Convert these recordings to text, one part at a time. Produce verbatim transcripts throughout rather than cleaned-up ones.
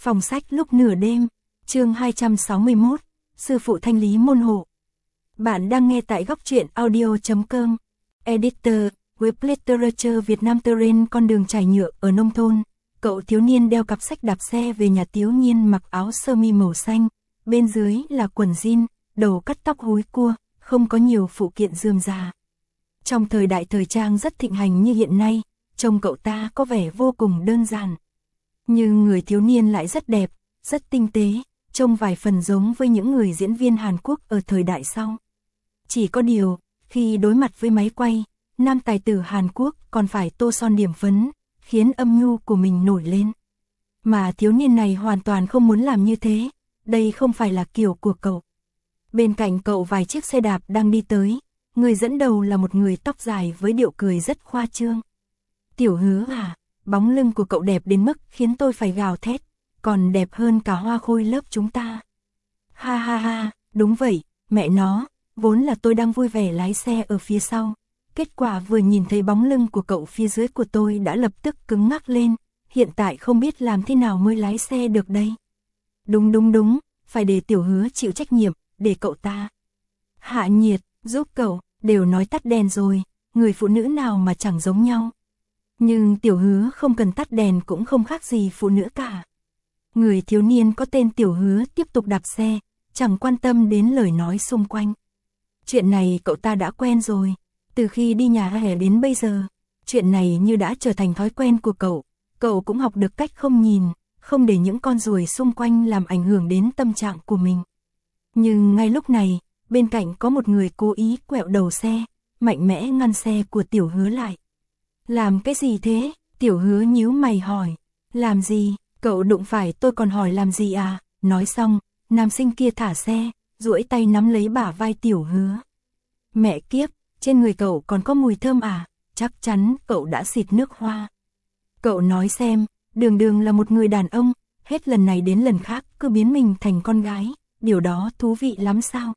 Phòng sách lúc nửa đêm, chương hai trăm sáu mươi mốt, sư phụ thanh lý môn hộ. Bạn đang nghe tại góc truyện audio chấm com. Editor, Web Literature Việt Nam. Terrain con đường trải nhựa ở nông thôn. Cậu thiếu niên đeo cặp sách đạp xe về nhà Tiểu Nhiên, mặc áo sơ mi màu xanh, bên dưới là quần jean, đầu cắt tóc húi cua, không có nhiều phụ kiện rườm rà. Trong thời đại thời trang rất thịnh hành như hiện nay, trông cậu ta có vẻ vô cùng đơn giản. Nhưng người thiếu niên lại rất đẹp, rất tinh tế, trông vài phần giống với những người diễn viên Hàn Quốc ở thời đại sau. Chỉ có điều, khi đối mặt với máy quay, nam tài tử Hàn Quốc còn phải tô son điểm phấn, khiến âm nhu của mình nổi lên. Mà thiếu niên này hoàn toàn không muốn làm như thế, đây không phải là kiểu của cậu. Bên cạnh cậu vài chiếc xe đạp đang đi tới, người dẫn đầu là một người tóc dài với điệu cười rất khoa trương. Tiểu Hứa à, bóng lưng của cậu đẹp đến mức khiến tôi phải gào thét, còn đẹp hơn cả hoa khôi lớp chúng ta. Ha ha ha, đúng vậy, mẹ nó, vốn là tôi đang vui vẻ lái xe ở phía sau. Kết quả vừa nhìn thấy bóng lưng của cậu phía dưới của tôi đã lập tức cứng ngắc lên, hiện tại không biết làm thế nào mới lái xe được đây. Đúng đúng đúng, phải để Tiểu Hứa chịu trách nhiệm, để cậu ta hạ nhiệt, giúp cậu, đều nói tắt đèn rồi, người phụ nữ nào mà chẳng giống nhau. Nhưng Tiểu Hứa không cần tắt đèn cũng không khác gì phụ nữ cả. Người thiếu niên có tên Tiểu Hứa tiếp tục đạp xe, chẳng quan tâm đến lời nói xung quanh. Chuyện này cậu ta đã quen rồi, từ khi đi nhà hè đến bây giờ, chuyện này như đã trở thành thói quen của cậu. Cậu cũng học được cách không nhìn, không để những con ruồi xung quanh làm ảnh hưởng đến tâm trạng của mình. Nhưng ngay lúc này, bên cạnh có một người cố ý quẹo đầu xe, mạnh mẽ ngăn xe của Tiểu Hứa lại. Làm cái gì thế? Tiểu Hứa nhíu mày hỏi. Làm gì? Cậu đụng phải tôi còn hỏi làm gì à? Nói xong, nam sinh kia thả xe, duỗi tay nắm lấy bả vai Tiểu Hứa. Mẹ kiếp, trên người cậu còn có mùi thơm à? Chắc chắn cậu đã xịt nước hoa. Cậu nói xem, đường đường là một người đàn ông, hết lần này đến lần khác cứ biến mình thành con gái, điều đó thú vị lắm sao?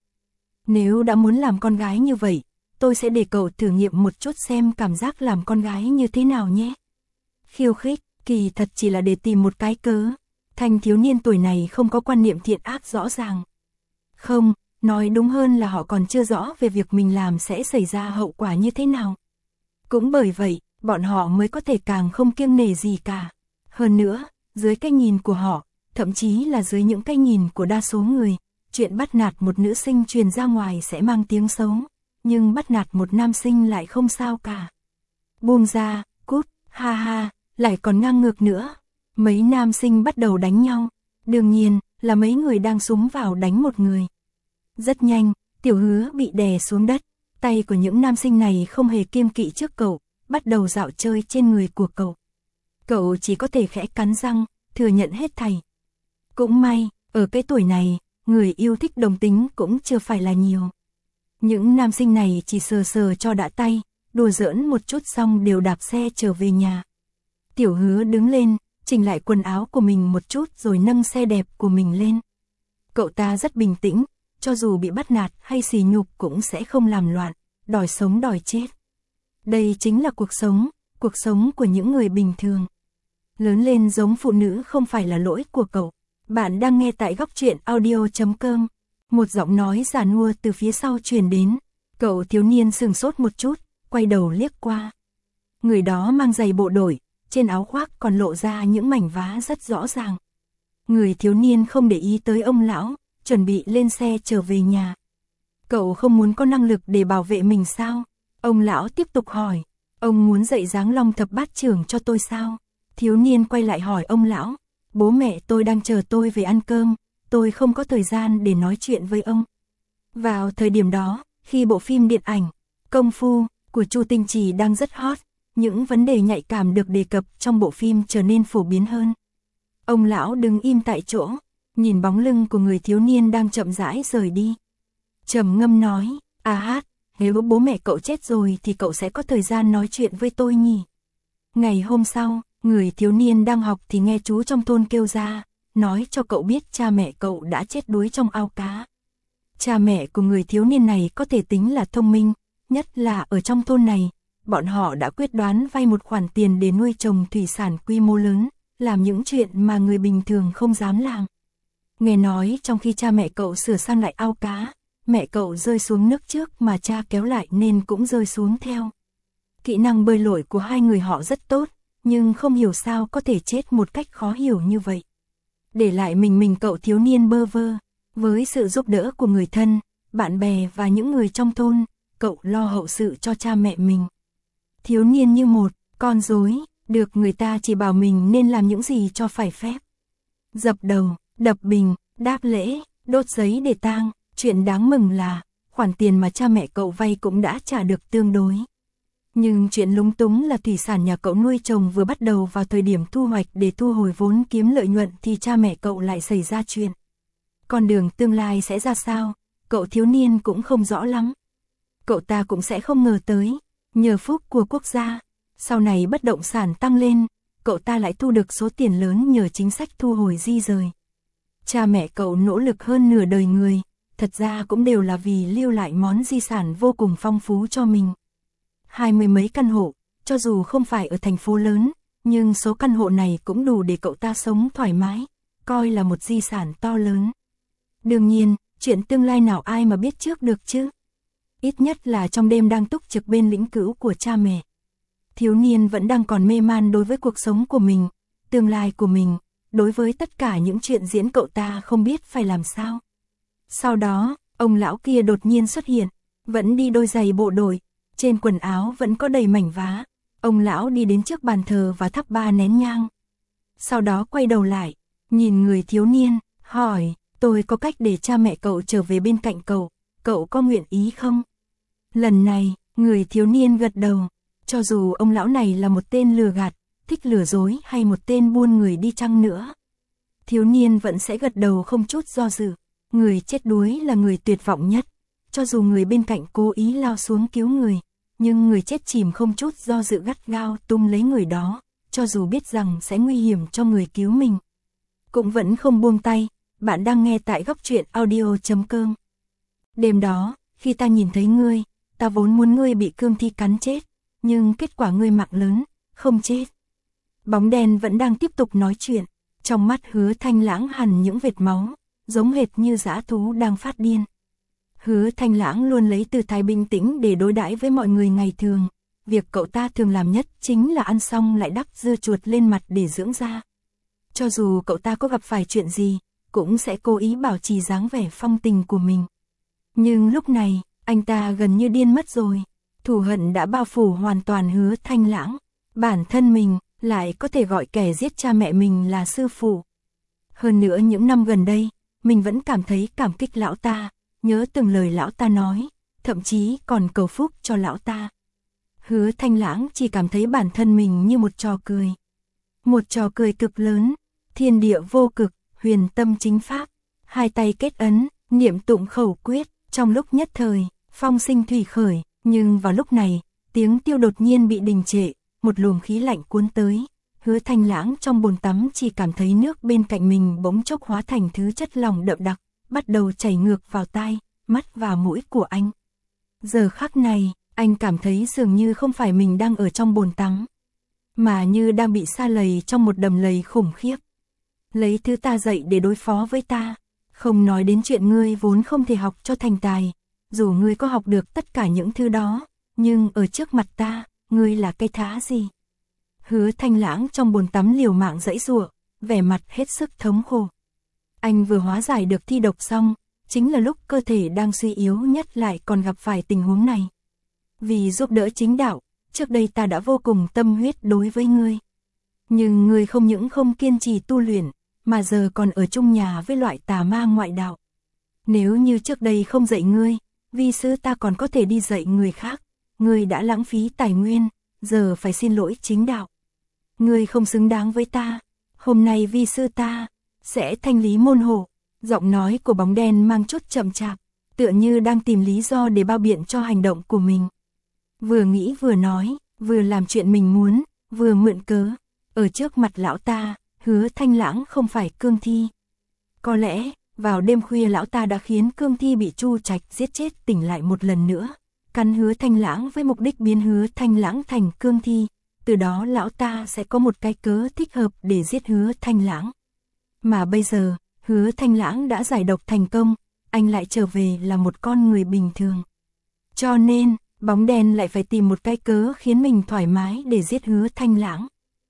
Nếu đã muốn làm con gái như vậy, tôi sẽ để cậu thử nghiệm một chút xem cảm giác làm con gái như thế nào nhé. Khiêu khích, kỳ thật chỉ là để tìm một cái cớ. Thanh thiếu niên tuổi này không có quan niệm thiện ác rõ ràng. Không, nói đúng hơn là họ còn chưa rõ về việc mình làm sẽ xảy ra hậu quả như thế nào. Cũng bởi vậy, bọn họ mới có thể càng không kiêng nể gì cả. Hơn nữa, dưới cái nhìn của họ, thậm chí là dưới những cái nhìn của đa số người, chuyện bắt nạt một nữ sinh truyền ra ngoài sẽ mang tiếng xấu, nhưng bắt nạt một nam sinh lại không sao cả. Buông ra, cút, ha ha, lại còn ngang ngược nữa. Mấy nam sinh bắt đầu đánh nhau, đương nhiên là mấy người đang xúm vào đánh một người. Rất nhanh, Tiểu Hứa bị đè xuống đất, tay của những nam sinh này không hề kiêng kỵ trước cậu, bắt đầu dạo chơi trên người của cậu. Cậu chỉ có thể khẽ cắn răng, thừa nhận hết thảy. Cũng may, ở cái tuổi này, người yêu thích đồng tính cũng chưa phải là nhiều. Những nam sinh này chỉ sờ sờ cho đã tay, đùa giỡn một chút xong đều đạp xe trở về nhà. Tiểu Hứa đứng lên, chỉnh lại quần áo của mình một chút rồi nâng xe đẹp của mình lên. Cậu ta rất bình tĩnh, cho dù bị bắt nạt hay sỉ nhục cũng sẽ không làm loạn, đòi sống đòi chết. Đây chính là cuộc sống, cuộc sống của những người bình thường. Lớn lên giống phụ nữ không phải là lỗi của cậu. Bạn đang nghe tại góc truyện audio chấm com. Một giọng nói già nua từ phía sau truyền đến. Cậu thiếu niên sừng sốt một chút, quay đầu liếc qua. Người đó mang giày bộ đội, trên áo khoác còn lộ ra những mảnh vá rất rõ ràng. Người thiếu niên không để ý tới ông lão, chuẩn bị lên xe trở về nhà. Cậu không muốn có năng lực để bảo vệ mình sao? Ông lão tiếp tục hỏi. Ông muốn dạy dáng Long Thập Bát Trưởng cho tôi sao? Thiếu niên quay lại hỏi ông lão. Bố mẹ tôi đang chờ tôi về ăn cơm, tôi không có thời gian để nói chuyện với ông. Vào thời điểm đó, khi bộ phim điện ảnh Công Phu của Chu Tinh Trì đang rất hot, những vấn đề nhạy cảm được đề cập trong bộ phim trở nên phổ biến hơn. Ông lão đứng im tại chỗ, nhìn bóng lưng của người thiếu niên đang chậm rãi rời đi. Trầm ngâm nói, à hát, nếu bố mẹ cậu chết rồi thì cậu sẽ có thời gian nói chuyện với tôi nhỉ. Ngày hôm sau, người thiếu niên đang học thì nghe chú trong thôn kêu ra, nói cho cậu biết cha mẹ cậu đã chết đuối trong ao cá. Cha mẹ của người thiếu niên này có thể tính là thông minh, nhất là ở trong thôn này, bọn họ đã quyết đoán vay một khoản tiền để nuôi trồng thủy sản quy mô lớn, làm những chuyện mà người bình thường không dám làm. Nghe nói trong khi cha mẹ cậu sửa sang lại ao cá, mẹ cậu rơi xuống nước trước mà cha kéo lại nên cũng rơi xuống theo. Kỹ năng bơi lội của hai người họ rất tốt, nhưng không hiểu sao có thể chết một cách khó hiểu như vậy. Để lại mình mình cậu thiếu niên bơ vơ, với sự giúp đỡ của người thân, bạn bè và những người trong thôn, cậu lo hậu sự cho cha mẹ mình. Thiếu niên như một con rối, được người ta chỉ bảo mình nên làm những gì cho phải phép. Dập đầu, đập bình, đáp lễ, đốt giấy để tang, chuyện đáng mừng là khoản tiền mà cha mẹ cậu vay cũng đã trả được tương đối. Nhưng chuyện lúng túng là thủy sản nhà cậu nuôi trồng vừa bắt đầu vào thời điểm thu hoạch, để thu hồi vốn kiếm lợi nhuận thì cha mẹ cậu lại xảy ra chuyện. Con đường tương lai sẽ ra sao, cậu thiếu niên cũng không rõ lắm. Cậu ta cũng sẽ không ngờ tới, nhờ phúc của quốc gia, sau này bất động sản tăng lên, cậu ta lại thu được số tiền lớn nhờ chính sách thu hồi di rời. Cha mẹ cậu nỗ lực hơn nửa đời người, thật ra cũng đều là vì lưu lại món di sản vô cùng phong phú cho mình. Hai mươi mấy căn hộ, cho dù không phải ở thành phố lớn, nhưng số căn hộ này cũng đủ để cậu ta sống thoải mái, coi là một di sản to lớn. Đương nhiên, chuyện tương lai nào ai mà biết trước được chứ. Ít nhất là trong đêm đang túc trực bên lĩnh cữu của cha mẹ, thiếu niên vẫn đang còn mê man đối với cuộc sống của mình, tương lai của mình, đối với tất cả những chuyện diễn cậu ta không biết phải làm sao. Sau đó, ông lão kia đột nhiên xuất hiện, vẫn đi đôi giày bộ đội, trên quần áo vẫn có đầy mảnh vá. Ông lão đi đến trước bàn thờ và thắp ba nén nhang. Sau đó quay đầu lại, nhìn người thiếu niên, hỏi, tôi có cách để cha mẹ cậu trở về bên cạnh cậu, cậu có nguyện ý không? Lần này, người thiếu niên gật đầu, cho dù ông lão này là một tên lừa gạt, thích lừa dối hay một tên buôn người đi chăng nữa. Thiếu niên vẫn sẽ gật đầu không chút do dự, người chết đuối là người tuyệt vọng nhất, cho dù người bên cạnh cố ý lao xuống cứu người, nhưng người chết chìm không chút do dự gắt gao túm lấy người đó, cho dù biết rằng sẽ nguy hiểm cho người cứu mình, cũng vẫn không buông tay. Bạn đang nghe tại góc truyện audio chấm com. Đêm đó, khi ta nhìn thấy ngươi, ta vốn muốn ngươi bị cương thi cắn chết, nhưng kết quả ngươi mạng lớn, không chết. Bóng đen vẫn đang tiếp tục nói chuyện, trong mắt Hứa Thanh Lãng hằn những vệt máu, giống hệt như dã thú đang phát điên. Hứa Thanh Lãng luôn lấy tư thái bình tĩnh để đối đãi với mọi người ngày thường, việc cậu ta thường làm nhất chính là ăn xong lại đắp dưa chuột lên mặt để dưỡng da. Cho dù cậu ta có gặp phải chuyện gì, cũng sẽ cố ý bảo trì dáng vẻ phong tình của mình. Nhưng lúc này, anh ta gần như điên mất rồi, thù hận đã bao phủ hoàn toàn Hứa Thanh Lãng, bản thân mình lại có thể gọi kẻ giết cha mẹ mình là sư phụ. Hơn nữa những năm gần đây, mình vẫn cảm thấy cảm kích lão ta, nhớ từng lời lão ta nói, thậm chí còn cầu phúc cho lão ta. Hứa Thanh Lãng chỉ cảm thấy bản thân mình như một trò cười. Một trò cười cực lớn, thiên địa vô cực, huyền tâm chính pháp, hai tay kết ấn, niệm tụng khẩu quyết, trong lúc nhất thời, phong sinh thủy khởi, nhưng vào lúc này, tiếng tiêu đột nhiên bị đình trệ, một luồng khí lạnh cuốn tới. Hứa Thanh Lãng trong bồn tắm chỉ cảm thấy nước bên cạnh mình bỗng chốc hóa thành thứ chất lỏng đậm đặc, bắt đầu chảy ngược vào tai, mắt và mũi của anh. Giờ khắc này, anh cảm thấy dường như không phải mình đang ở trong bồn tắm, mà như đang bị sa lầy trong một đầm lầy khủng khiếp. Lấy thứ ta dạy để đối phó với ta, không nói đến chuyện ngươi vốn không thể học cho thành tài, dù ngươi có học được tất cả những thứ đó, nhưng ở trước mặt ta, ngươi là cái thá gì? Hứa Thanh Lãng trong bồn tắm liều mạng giãy giụa, vẻ mặt hết sức thống khổ. Anh vừa hóa giải được thi độc xong, chính là lúc cơ thể đang suy yếu nhất lại còn gặp phải tình huống này. Vì giúp đỡ chính đạo, trước đây ta đã vô cùng tâm huyết đối với ngươi. Nhưng ngươi không những không kiên trì tu luyện, mà giờ còn ở chung nhà với loại tà ma ngoại đạo. Nếu như trước đây không dạy ngươi, vi sư ta còn có thể đi dạy người khác. Ngươi đã lãng phí tài nguyên, giờ phải xin lỗi chính đạo. Ngươi không xứng đáng với ta, hôm nay vi sư ta sẽ thanh lý môn hộ. Giọng nói của bóng đen mang chút chậm chạp, tựa như đang tìm lý do để bao biện cho hành động của mình. Vừa nghĩ vừa nói, vừa làm chuyện mình muốn, vừa mượn cớ. Ở trước mặt lão ta, Hứa Thanh Lãng không phải cương thi. Có lẽ, vào đêm khuya lão ta đã khiến cương thi bị Chu Trạch giết chết tỉnh lại một lần nữa, cắn Hứa Thanh Lãng với mục đích biến Hứa Thanh Lãng thành cương thi, từ đó lão ta sẽ có một cái cớ thích hợp để giết Hứa Thanh Lãng. Mà bây giờ, Hứa Thanh Lãng đã giải độc thành công, anh lại trở về là một con người bình thường. Cho nên, bóng đen lại phải tìm một cái cớ khiến mình thoải mái để giết Hứa Thanh Lãng.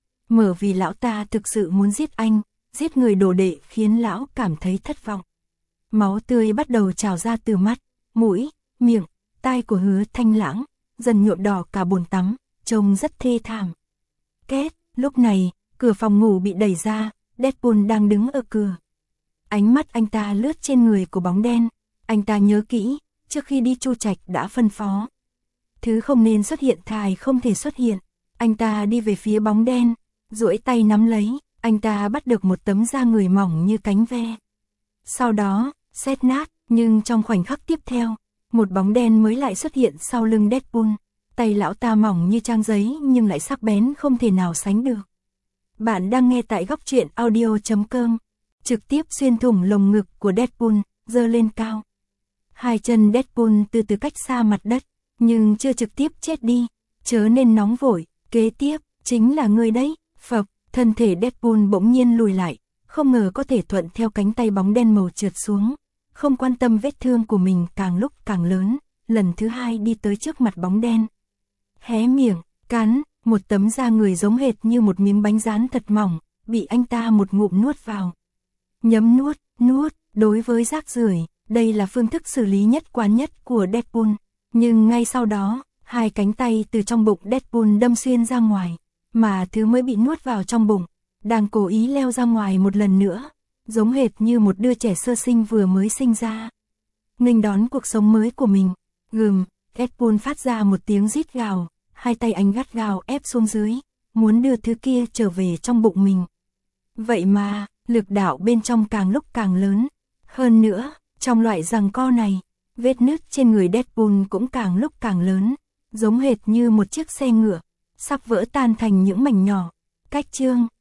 Mở vì lão ta thực sự muốn giết anh, giết người đồ đệ khiến lão cảm thấy thất vọng. Máu tươi bắt đầu trào ra từ mắt, mũi, miệng, tai của Hứa Thanh Lãng, dần nhuộm đỏ cả bồn tắm, trông rất thê thảm. Két, lúc này, cửa phòng ngủ bị đẩy ra, Deadpool đang đứng ở cửa. Ánh mắt anh ta lướt trên người của bóng đen, anh ta nhớ kỹ, trước khi đi Chu Trạch đã phân phó. Thứ không nên xuất hiện thài không thể xuất hiện, anh ta đi về phía bóng đen, duỗi tay nắm lấy, anh ta bắt được một tấm da người mỏng như cánh ve. Sau đó, xét nát, nhưng trong khoảnh khắc tiếp theo, một bóng đen mới lại xuất hiện sau lưng Deadpool. Tay lão ta mỏng như trang giấy nhưng lại sắc bén không thể nào sánh được. Bạn đang nghe tại góc truyện audio chấm com, trực tiếp xuyên thủng lồng ngực của Deadpool, giơ lên cao. Hai chân Deadpool từ từ cách xa mặt đất, nhưng chưa trực tiếp chết đi, chớ nên nóng vội, kế tiếp, chính là người đấy, phập, thân thể Deadpool bỗng nhiên lùi lại, không ngờ có thể thuận theo cánh tay bóng đen màu trượt xuống, không quan tâm vết thương của mình càng lúc càng lớn, lần thứ hai đi tới trước mặt bóng đen. Hé miệng, cắn, một tấm da người giống hệt như một miếng bánh rán thật mỏng, bị anh ta một ngụm nuốt vào. Nhấm nuốt, nuốt, đối với rác rưởi, đây là phương thức xử lý nhất quán nhất của Deadpool. Nhưng ngay sau đó, hai cánh tay từ trong bụng Deadpool đâm xuyên ra ngoài, mà thứ mới bị nuốt vào trong bụng, đang cố ý leo ra ngoài một lần nữa, giống hệt như một đứa trẻ sơ sinh vừa mới sinh ra. Nghênh đón cuộc sống mới của mình, gừm, Deadpool phát ra một tiếng rít gào, hai tay anh gắt gao ép xuống dưới, muốn đưa thứ kia trở về trong bụng mình. Vậy mà, lực đạo bên trong càng lúc càng lớn. Hơn nữa, trong loại giằng co này, vết nứt trên người Deadpool cũng càng lúc càng lớn, giống hệt như một chiếc xe ngựa, sắp vỡ tan thành những mảnh nhỏ. Cách chương,